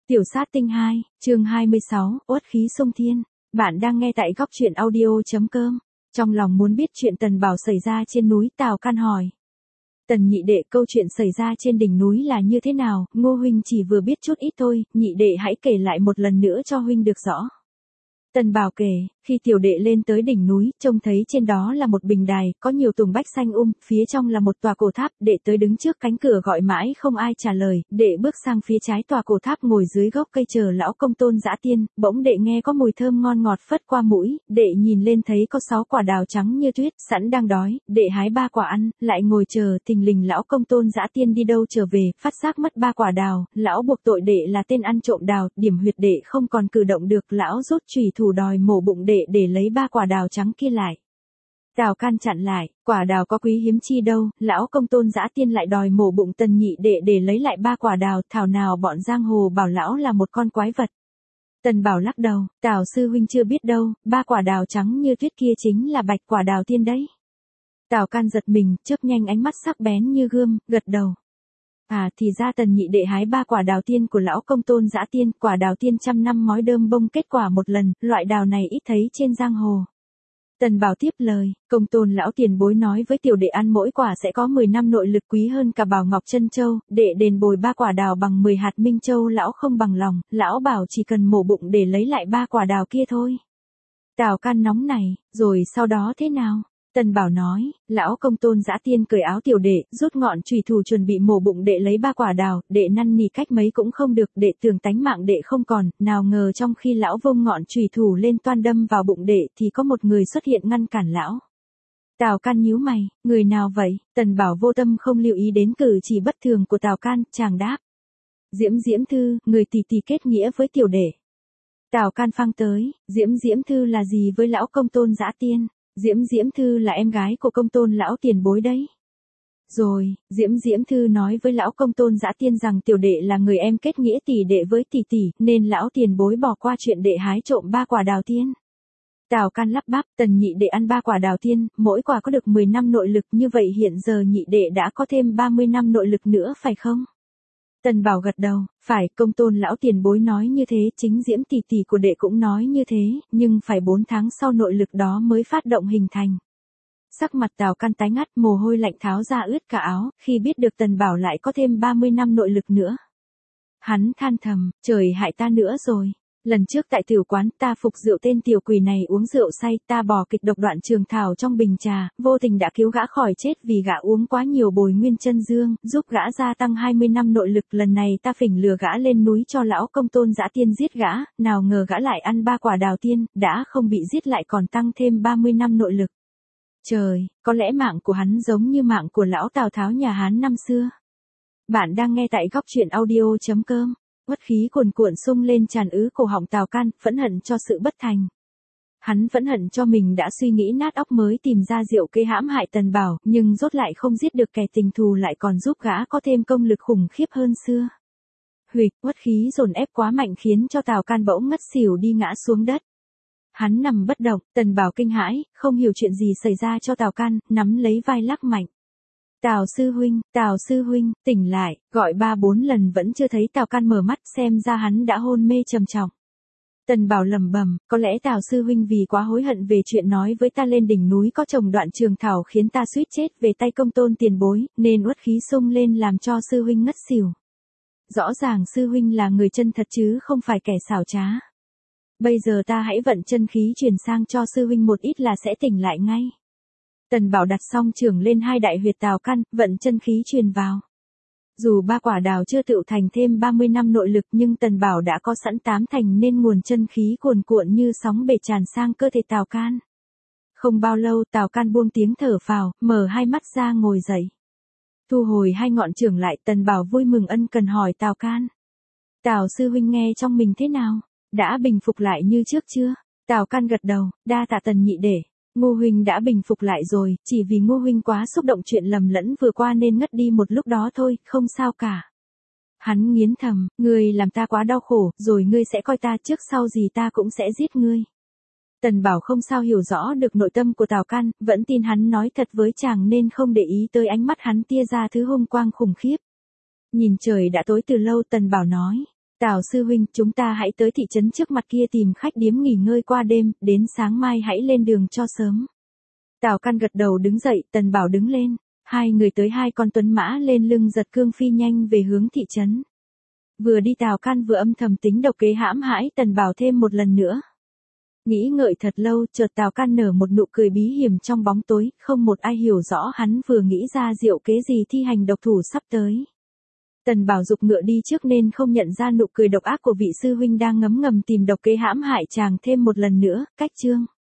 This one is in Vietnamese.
Tiểu sát tinh 2, chương 26, uất khí xung thiên. Bạn đang nghe tại góc truyện audio.com. Trong lòng muốn biết chuyện Tần Bảo xảy ra trên núi, Tào Can hỏi. Tần nhị đệ, câu chuyện xảy ra trên đỉnh núi là như thế nào? Ngô huynh chỉ vừa biết chút ít thôi, nhị đệ hãy kể lại một lần nữa cho huynh được rõ. Tần Bảo kể, khi tiểu đệ lên tới đỉnh núi, trông thấy trên đó là một bình đài, có nhiều tùng bách xanh phía trong là một tòa cổ tháp, đệ tới đứng trước cánh cửa gọi mãi không ai trả lời, đệ bước sang phía trái tòa cổ tháp ngồi dưới gốc cây chờ lão công tôn dã tiên, bỗng đệ nghe có mùi thơm ngon ngọt phất qua mũi, đệ nhìn lên thấy có 6 quả đào trắng như tuyết, sẵn đang đói, đệ hái 3 quả ăn, lại ngồi chờ, thình lình lão công tôn dã tiên đi đâu trở về, phát giác mất 3 quả đào, lão buộc tội đệ là tên ăn trộm đào, điểm huyệt đệ không còn cử động được, lão rút chùy thủ đòi mổ bụng đệ để lấy 3 quả đào trắng kia lại. Tào Can chặn lại, quả đào có quý hiếm chi đâu, lão công tôn dã tiên lại đòi mổ bụng Tần nhị đệ để lấy lại 3 quả đào, thảo nào bọn giang hồ bảo lão là một con quái vật. Tần Bảo lắc đầu, Tào sư huynh chưa biết đâu, 3 quả đào trắng như tuyết kia chính là bạch quả đào tiên đấy. Tào Can giật mình, chớp nhanh ánh mắt sắc bén như gươm, gật đầu. À thì ra Tần nhị đệ hái 3 quả đào tiên của lão công tôn dã tiên, quả đào tiên trăm năm mói đơm bông kết quả một lần, loại đào này ít thấy trên giang hồ. Tần Bảo tiếp lời, công tôn lão tiền bối nói với tiểu đệ ăn mỗi quả sẽ có 10 năm nội lực quý hơn cả Bảo Ngọc Chân Châu, đệ đền bồi 3 quả đào bằng 10 hạt Minh Châu, lão không bằng lòng, lão bảo chỉ cần mổ bụng để lấy lại 3 quả đào kia thôi. Tào Can nóng này, rồi sau đó thế nào? Tần Bảo nói, lão công tôn dã tiên cởi áo tiểu đệ, rút ngọn chùy thủ chuẩn bị mổ bụng đệ lấy 3 quả đào, đệ năn nỉ cách mấy cũng không được, đệ tưởng tánh mạng đệ không còn, nào ngờ trong khi lão vung ngọn chùy thủ lên toan đâm vào bụng đệ thì có một người xuất hiện ngăn cản lão. Tào Can nhíu mày, người nào vậy? Tần Bảo vô tâm không lưu ý đến cử chỉ bất thường của Tào Can, chàng đáp. Diễm Thư, người tỷ tỷ kết nghĩa với tiểu đệ. Tào Can phang tới, Diễm Thư là gì với lão công tôn dã tiên? Diễm Thư là em gái của công tôn lão tiền bối đấy. Rồi, Diễm Thư nói với lão công tôn dã tiên rằng tiểu đệ là người em kết nghĩa tỷ đệ với tỷ tỷ, nên lão tiền bối bỏ qua chuyện đệ hái trộm 3 quả đào tiên. Tào Can lắp bắp, Tần nhị đệ ăn 3 quả đào tiên, mỗi quả có được 10 năm nội lực, như vậy hiện giờ nhị đệ đã có thêm 30 năm nội lực nữa phải không? Tần Bảo gật đầu, phải, công tôn lão tiền bối nói như thế, chính Diễm tỷ tỷ của đệ cũng nói như thế, nhưng phải 4 tháng sau nội lực đó mới phát động hình thành. Sắc mặt Tào Can tái ngắt, mồ hôi lạnh tháo ra ướt cả áo, khi biết được Tần Bảo lại có thêm 30 năm nội lực nữa. Hắn than thầm, trời hại ta nữa rồi. Lần trước tại tiểu quán ta phục rượu tên tiểu quỷ này uống rượu say, ta bỏ kịch độc đoạn trường thảo trong bình trà, vô tình đã cứu gã khỏi chết vì gã uống quá nhiều bồi nguyên chân dương, giúp gã gia tăng 20 năm nội lực. Lần này ta phỉnh lừa gã lên núi cho lão công tôn dã tiên giết gã, nào ngờ gã lại ăn 3 quả đào tiên, đã không bị giết lại còn tăng thêm 30 năm nội lực. Trời, có lẽ mạng của hắn giống như mạng của lão Tào Tháo nhà Hán năm xưa. Bạn đang nghe tại góc truyện audio.com. Uất khí cuồn cuộn sung lên tràn ứ cổ họng Tào Can, phẫn hận cho sự bất thành. Hắn phẫn hận cho mình đã suy nghĩ nát óc mới tìm ra diệu kế hãm hại Tần Bảo, nhưng rốt lại không giết được kẻ tình thù, lại còn giúp gã có thêm công lực khủng khiếp hơn xưa. Huỵch, uất khí dồn ép quá mạnh khiến cho Tào Can bỗng ngất xỉu đi ngã xuống đất. Hắn nằm bất động, Tần Bảo kinh hãi, không hiểu chuyện gì xảy ra cho Tào Can, nắm lấy vai lắc mạnh. Tào sư huynh, tỉnh lại, gọi 3-4 lần vẫn chưa thấy Tào Can mở mắt, xem ra hắn đã hôn mê trầm trọng. Tần Bảo lẩm bẩm, có lẽ Tào sư huynh vì quá hối hận về chuyện nói với ta lên đỉnh núi có trồng đoạn trường thảo khiến ta suýt chết về tay công tôn tiền bối, nên uất khí sung lên làm cho sư huynh ngất xỉu. Rõ ràng sư huynh là người chân thật chứ không phải kẻ xảo trá. Bây giờ ta hãy vận chân khí truyền sang cho sư huynh một ít là sẽ tỉnh lại ngay. Tần Bảo đặt song chưởng lên hai đại huyệt Tào Can, vận chân khí truyền vào. Dù 3 quả đào chưa tựu thành thêm 30 năm nội lực nhưng Tần Bảo đã có sẵn 8 thành nên nguồn chân khí cuồn cuộn như sóng bể tràn sang cơ thể Tào Can. Không bao lâu Tào Can buông tiếng thở phào, mở hai mắt ra ngồi dậy. Thu hồi hai ngọn chưởng lại, Tần Bảo vui mừng ân cần hỏi Tào Can. Tào sư huynh nghe trong mình thế nào? Đã bình phục lại như trước chưa? Tào Can gật đầu, đa tạ Tần nhị đệ. Ngô huynh đã bình phục lại rồi, chỉ vì Ngô huynh quá xúc động chuyện lầm lẫn vừa qua nên ngất đi một lúc đó thôi, không sao cả. Hắn nghiến thầm, ngươi làm ta quá đau khổ, rồi ngươi sẽ coi ta trước sau gì ta cũng sẽ giết ngươi. Tần Bảo không sao hiểu rõ được nội tâm của Tào Can, vẫn tin hắn nói thật với chàng nên không để ý tới ánh mắt hắn tia ra thứ hung quang khủng khiếp. Nhìn trời đã tối từ lâu, Tần Bảo nói, Tào sư huynh, chúng ta hãy tới thị trấn trước mặt kia tìm khách điếm nghỉ ngơi qua đêm, đến sáng mai hãy lên đường cho sớm. Tào Căn gật đầu đứng dậy, Tần Bảo đứng lên. Hai người tới hai con tuấn mã lên lưng giật cương phi nhanh về hướng thị trấn. Vừa đi Tào Căn vừa âm thầm tính độc kế hãm hãi Tần Bảo thêm một lần nữa. Nghĩ ngợi thật lâu, chợt Tào Căn nở một nụ cười bí hiểm trong bóng tối, không một ai hiểu rõ hắn vừa nghĩ ra diệu kế gì thi hành độc thủ sắp tới. Tần Bảo dục ngựa đi trước nên không nhận ra nụ cười độc ác của vị sư huynh đang ngấm ngầm tìm độc kế hãm hại chàng thêm một lần nữa, cách chương.